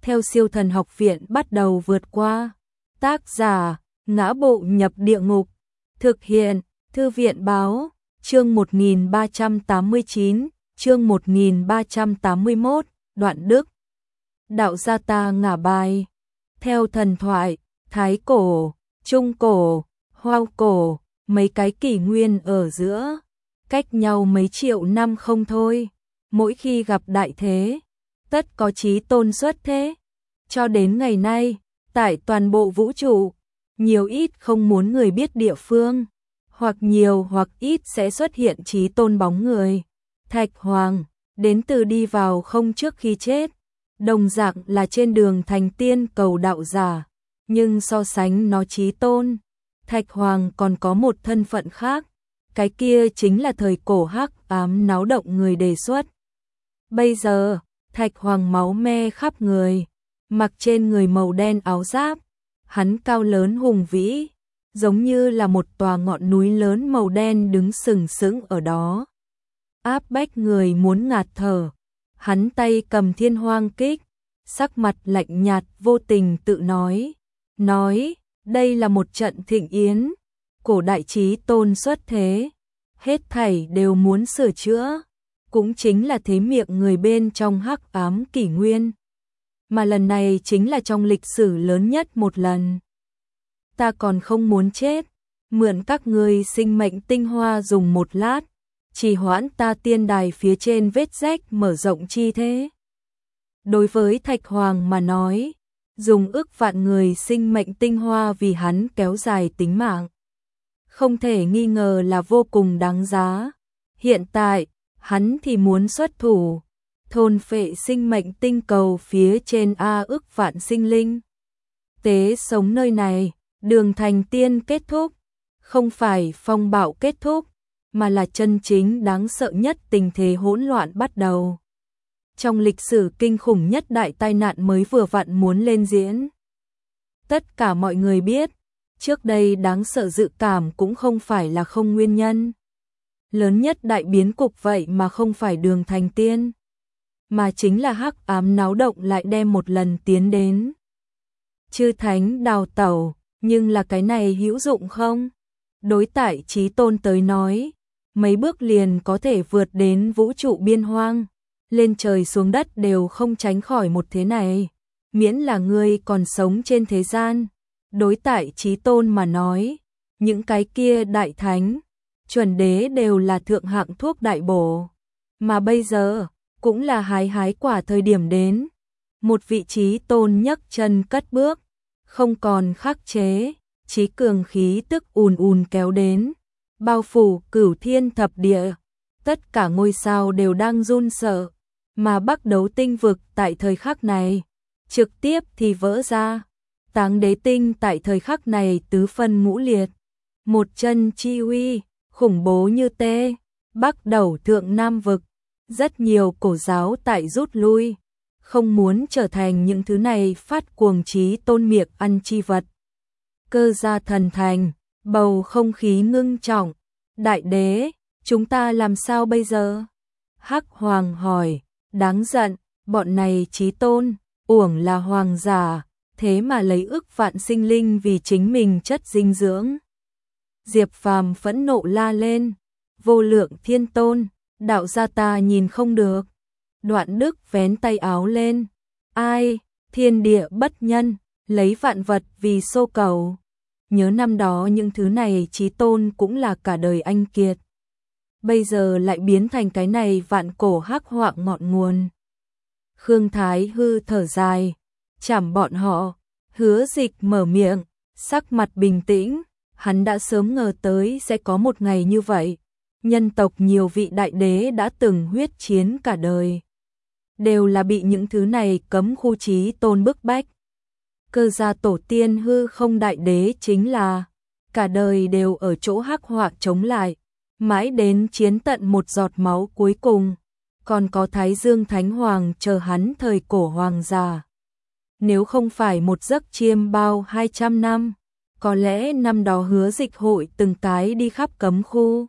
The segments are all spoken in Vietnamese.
theo Siêu Thần Học Viện bắt đầu vượt qua. Tác giả: Ngã Bộ Nhập Địa Ngục. Thực hiện: Thư viện báo. Chương 1389, chương 1381, Đoạn Đức. Đạo gia ta ngả bài. Theo thần thoại, Thái cổ, Trung cổ, Hoang cổ, mấy cái kỷ nguyên ở giữa, cách nhau mấy triệu năm không thôi. Mỗi khi gặp đại thế, tất có chí tôn xuất thế. Cho đến ngày nay, tại toàn bộ vũ trụ, nhiều ít không muốn người biết địa phương, hoặc nhiều hoặc ít sẽ xuất hiện chí tôn bóng người. Thạch Hoàng, đến từ đi vào không trước khi chết, đồng dạng là trên đường thành tiên cầu đạo giả, nhưng so sánh nó chí tôn, Thạch Hoàng còn có một thân phận khác, cái kia chính là thời cổ hắc ám náo động người đề xuất. Bây giờ, Thạch Hoàng máu me khắp người, mặc trên người màu đen áo giáp, hắn cao lớn hùng vĩ, giống như là một tòa ngọn núi lớn màu đen đứng sừng sững ở đó, áp bách người muốn ngạt thở. Hắn tay cầm Thiên Hoang Kích, sắc mặt lạnh nhạt vô tình tự nói, đây là một trận thịnh yến, cổ đại chí tôn xuất thế, hết thảy đều muốn sửa chữa, cũng chính là thế miệng người bên trong hắc ám kỷ nguyên. Mà lần này chính là trong lịch sử lớn nhất một lần. Ta còn không muốn chết, mượn các ngươi sinh mệnh tinh hoa dùng một lát, trì hoãn ta tiên đài phía trên vết rách mở rộng chi thế. Đối với Thạch Hoàng mà nói, dùng ức vạn người sinh mệnh tinh hoa vì hắn kéo dài tính mạng, không thể nghi ngờ là vô cùng đáng giá. Hiện tại, hắn thì muốn xuất thủ, thôn phệ sinh mệnh tinh cầu phía trên ức vạn sinh linh. Tế sống nơi này, đường thành tiên kết thúc, không phải phong bạo kết thúc, mà là chân chính đáng sợ nhất tình thế hỗn loạn bắt đầu. Trong lịch sử kinh khủng nhất đại tai nạn mới vừa vặn muốn lên diễn. Tất cả mọi người biết, trước đây đáng sợ dự cảm cũng không phải là không nguyên nhân. Lớn nhất đại biến cục vậy mà không phải đường thành tiên, mà chính là hắc ám náo động lại đem một lần tiến đến. Chư thánh đào tẩu, nhưng là cái này hữu dụng không? Đối tại chí tôn tới nói, mấy bước liền có thể vượt đến vũ trụ biên hoang, lên trời xuống đất đều không tránh khỏi một thế này, miễn là ngươi còn sống trên thế gian. Đối tại chí tôn mà nói, những cái kia đại thánh, chuẩn đế đều là thượng hạng thuốc đại bổ, mà bây giờ cũng là hái quả thời điểm đến. Một vị chí tôn nhấc chân cất bước, không còn khắc chế, chí cường khí tức ùn ùn kéo đến, bao phủ cửu thiên thập địa, tất cả ngôi sao đều đang run sợ, mà Bắc Đấu tinh vực tại thời khắc này trực tiếp thì vỡ ra. Táng Đế tinh tại thời khắc này tứ phân ngũ liệt, một chân chi uy khủng bố như tê, Bắc Đấu thượng nam vực, rất nhiều cổ giáo tại rút lui, không muốn trở thành những thứ này phát cuồng chí tôn miệng ăn chi vật. Cơ gia thần thành, bầu không khí ngưng trọng. Đại đế, chúng ta làm sao bây giờ? Hắc Hoàng hỏi. Đáng giận, bọn này chí tôn, uổng là hoàng giả, thế mà lấy ức vạn sinh linh vì chính mình chất dinh dưỡng. Diệp Phàm phẫn nộ la lên. Vô Lượng Thiên Tôn, đạo gia ta nhìn không được. Đoạn Đức vén tay áo lên. Ai, thiên địa bất nhân, lấy vạn vật vì xô cầu. Nhớ năm đó những thứ này chí tôn cũng là cả đời anh kiệt. Bây giờ lại biến thành cái này vạn cổ hắc họa ngọn nguồn. Khương Thái Hư thở dài, chảm bọn họ. Hứa Dịch mở miệng, sắc mặt bình tĩnh, hắn đã sớm ngờ tới sẽ có một ngày như vậy. Nhân tộc nhiều vị đại đế đã từng huyết chiến cả đời, đều là bị những thứ này cấm khu chí tôn bức bách. Cơ gia tổ tiên hư không đại đế chính là cả đời đều ở chỗ hắc họa chống lại, mãi đến chiến tận một giọt máu cuối cùng. Còn có Thái Dương Thánh Hoàng chờ hắn thời cổ hoàng giả. Nếu không phải một giấc chiêm bao 200 năm, có lẽ năm đó Hứa Dịch hội từng cái đi khắp cấm khu.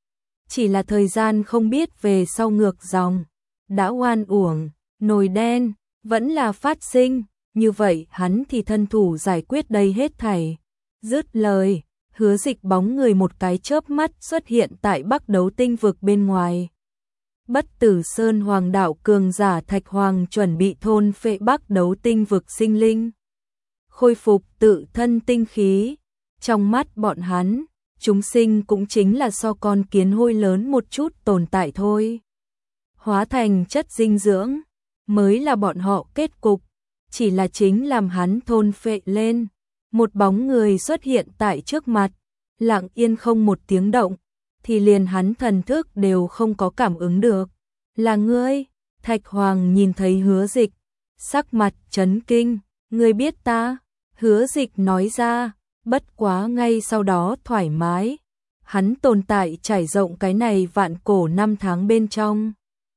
Chỉ là thời gian không biết về sau ngược dòng, đã oan uổng, nồi đen, vẫn là phát sinh, như vậy hắn thì thân thủ giải quyết đây hết thảy. Dứt lời, Hứa Dịch bóng người một cái chớp mắt xuất hiện tại Bắc Đấu Tinh vực bên ngoài. Bất Tử Sơn Hoàng đạo cường giả Thạch Hoàng chuẩn bị thôn phệ Bắc Đấu Tinh vực sinh linh, khôi phục tự thân tinh khí. Trong mắt bọn hắn, chúng sinh cũng chính là so con kiến hôi lớn một chút tồn tại thôi. Hóa thành chất dinh dưỡng, mới là bọn họ kết cục, chỉ là chính làm hắn thôn phệ lên. Một bóng người xuất hiện tại trước mặt, lặng yên không một tiếng động, thì liền hắn thần thức đều không có cảm ứng được. Là ngươi? Thạch Hoàng nhìn thấy Hứa Dịch, sắc mặt chấn kinh. Ngươi biết ta? Hứa Dịch nói ra, bất quá ngay sau đó thoải mái. Hắn tồn tại trải rộng cái này vạn cổ năm tháng bên trong.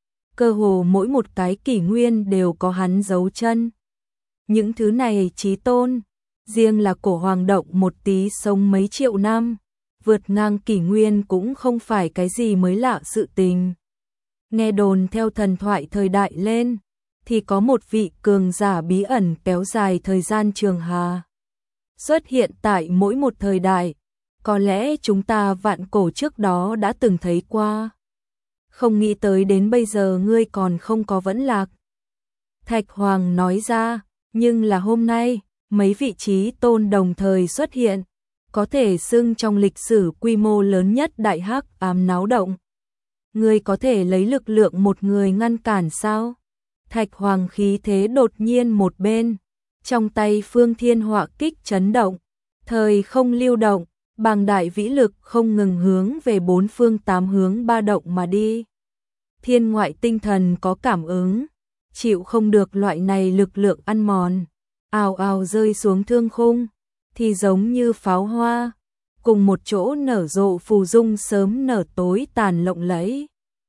Cơ hồ mỗi một cái kỷ nguyên đều có hắn dấu chân. Những thứ này chí tôn, riêng là cổ hoàng động một tí sống mấy triệu năm, vượt ngang kỷ nguyên cũng không phải cái gì mới lạ sự tình. Nghe đồn theo thần thoại thời đại lên, thì có một vị cường giả bí ẩn kéo dài thời gian trường hà. Xuất hiện tại mỗi một thời đại, có lẽ chúng ta vạn cổ trước đó đã từng thấy qua. Không nghĩ tới đến bây giờ ngươi còn không có vẫn lạc. Thạch Hoàng nói ra, nhưng là hôm nay, mấy vị trí tôn đồng thời xuất hiện, có thể xưng trong lịch sử quy mô lớn nhất đại hắc ám náo động. Ngươi có thể lấy lực lượng một người ngăn cản sao? Thạch Hoàng khí thế đột nhiên một bên, trong tay Phương Thiên Họa kích chấn động, thời không lưu động, bàng đại vĩ lực không ngừng hướng về bốn phương tám hướng ba động mà đi. Thiên ngoại tinh thần có cảm ứng, chịu không được loại này lực lượng ăn mòn, ào ào rơi xuống thương khung, thì giống như pháo hoa, cùng một chỗ nở rộ phù dung sớm nở tối tàn lộng lẫy.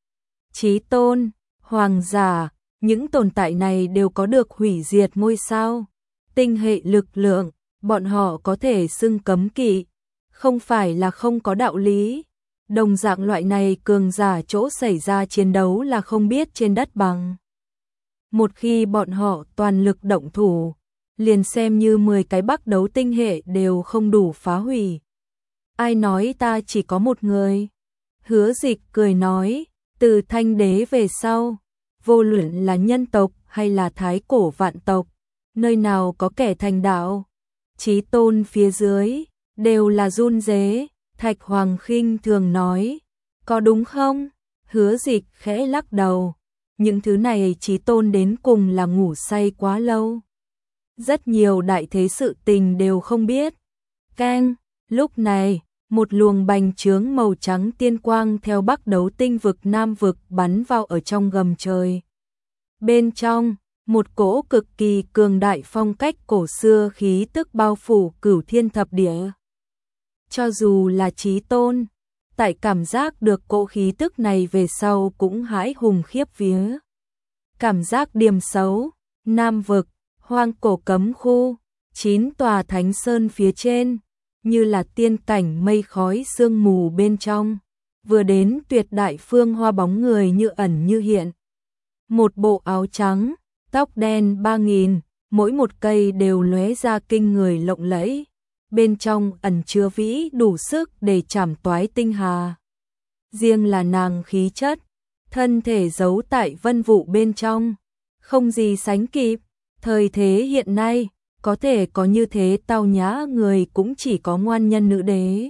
Chí tôn, hoàng giả, những tồn tại này đều có được hủy diệt ngôi sao, tinh hệ lực lượng, bọn họ có thể xưng cấm kỵ, không phải là không có đạo lý. Đồng dạng loại này cường giả chỗ xảy ra chiến đấu là không biết trên đất bằng. Một khi bọn họ toàn lực động thủ, liền xem như 10 cái Bắc Đấu tinh hệ đều không đủ phá hủy. Ai nói ta chỉ có một người? Hứa Dịch cười nói, từ Thanh Đế về sau, vô luận là nhân tộc hay là thái cổ vạn tộc, nơi nào có kẻ thành đạo, chí tôn phía dưới, đều là run rế. Thạch Hoàng khinh thường nói, có đúng không? Hứa Dịch khẽ lắc đầu, những thứ này chí tôn đến cùng là ngủ say quá lâu. Rất nhiều đại thế sự tình đều không biết. Keng, lúc này, một luồng bành trướng màu trắng tiên quang theo Bắc Đấu Tinh vực Nam vực bắn vào ở trong gầm trời. Bên trong, một cỗ cực kỳ cường đại phong cách cổ xưa khí tức bao phủ cửu thiên thập địa. Cho dù là chí tôn, tại cảm giác được cỗ khí tức này về sau cũng hãi hùng khiếp vía. Cảm giác điềm xấu, Nam vực, hoang cổ cấm khu, 9 tòa thánh sơn phía trên, như là tiên cảnh mây khói sương mù bên trong, vừa đến tuyệt đại phương hoa bóng người như ẩn như hiện. Một bộ áo trắng, tóc đen 3000, mỗi một cây đều lóe ra kinh người lộng lẫy, bên trong ẩn chứa vĩ đủ sức để chảm toái tinh hà. Riêng là nàng khí chất, thân thể giấu tại vân vụ bên trong, không gì sánh kịp. Thời thế hiện nay, có thể có như thế tao nhã người cũng chỉ có ngoan nhân nữ đế.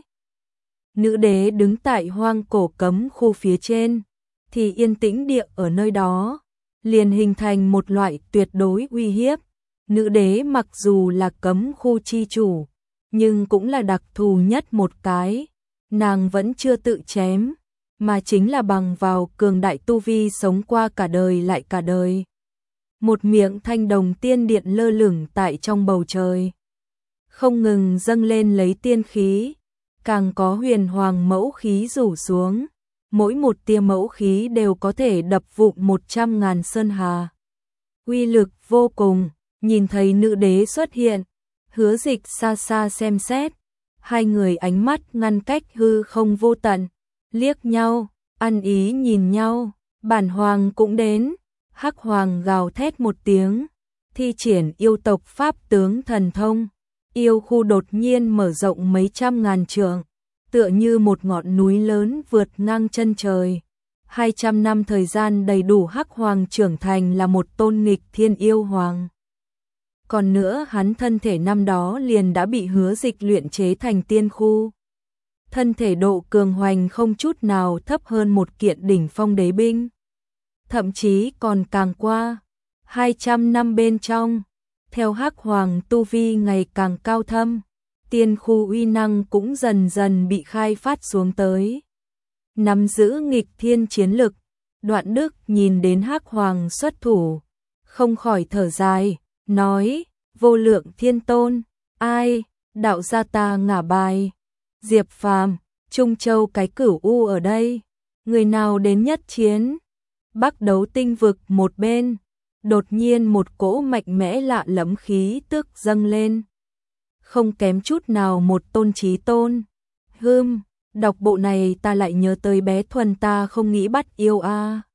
Nữ đế đứng tại hoang cổ cấm khu phía trên, thì yên tĩnh địa ở nơi đó, liền hình thành một loại tuyệt đối uy hiếp. Nữ đế mặc dù là cấm khu chi chủ, nhưng cũng là đặc thù nhất một cái, nàng vẫn chưa tự chém, mà chính là bằng vào cường đại tu vi sống qua cả đời lại cả đời. Một miệng thanh đồng tiên điện lơ lửng tại trong bầu trời, không ngừng dâng lên lấy tiên khí, càng có huyền hoàng mẫu khí rủ xuống, mỗi một tia mẫu khí đều có thể đập vụn 100.000 sơn hà. Uy lực vô cùng, nhìn thấy nữ đế xuất hiện, Hứa Dịch xa xa xem xét, hai người ánh mắt ngăn cách hư không vô tận, liếc nhau, ăn ý nhìn nhau, bản hoàng cũng đến. Hắc Hoàng gào thét một tiếng, thi triển yêu tộc pháp tướng thần thông, yêu khu đột nhiên mở rộng mấy trăm ngàn trượng, tựa như một ngọn núi lớn vượt ngang chân trời. 200 năm thời gian đầy đủ Hắc Hoàng trưởng thành là một tôn nghịch thiên yêu hoàng. Còn nữa hắn thân thể năm đó liền đã bị Hứa Dịch luyện chế thành tiên khu. Thân thể độ cường hoành không chút nào thấp hơn một kiện đỉnh phong đế binh. Thậm chí còn càng qua. 200 năm bên trong, theo Hắc Hoàng tu vi ngày càng cao thâm, tiên khu uy năng cũng dần dần bị khai phát xuống tới. Nắm giữ nghịch thiên chiến lực, Đoạn Đức nhìn đến Hắc Hoàng xuất thủ, không khỏi thở dài, nói, vô lượng thiên tôn, ai, đạo gia ta ngả bài. Diệp Phàm, Trung Châu cái Cửu U ở đây, người nào đến nhất chiến? Bắc Đấu Tinh vực một bên, đột nhiên một cỗ mạnh mẽ lạ lẫm khí tức dâng lên. Không kém chút nào một tôn chí tôn. Đọc bộ này ta lại nhớ tới bé Thuần ta không nghĩ bắt yêu a.